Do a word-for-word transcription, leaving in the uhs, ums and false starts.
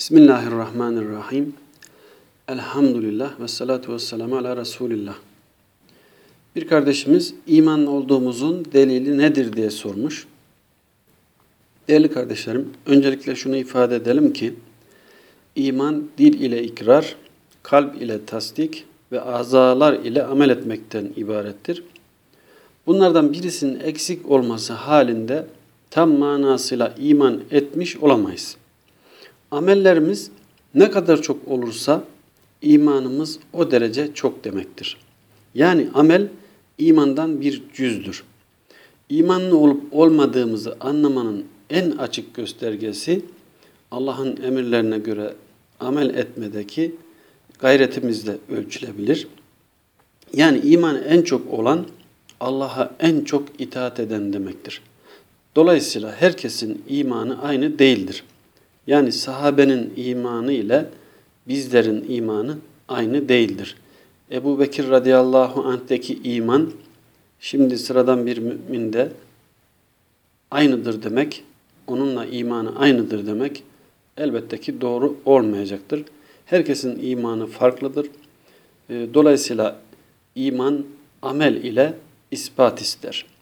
Bismillahirrahmanirrahim. Elhamdülillah ve salatu ve selamu ala Resulillah. Bir kardeşimiz iman olduğumuzun delili nedir diye sormuş. Değerli kardeşlerim, öncelikle şunu ifade edelim ki iman dil ile ikrar, kalp ile tasdik ve azalar ile amel etmekten ibarettir. Bunlardan birisinin eksik olması halinde tam manasıyla iman etmiş olamayız. Amellerimiz ne kadar çok olursa imanımız o derece çok demektir. Yani amel imandan bir cüzdür. İmanlı olup olmadığımızı anlamanın en açık göstergesi Allah'ın emirlerine göre amel etmedeki gayretimizle ölçülebilir. Yani iman en çok olan Allah'a en çok itaat eden demektir. Dolayısıyla herkesin imanı aynı değildir. Yani sahabenin imanı ile bizlerin imanı aynı değildir. Ebu Bekir radıyallahu anh'teki iman, şimdi sıradan bir müminde aynıdır demek, onunla imanı aynıdır demek elbette ki doğru olmayacaktır. Herkesin imanı farklıdır. Dolayısıyla iman amel ile ispat ister.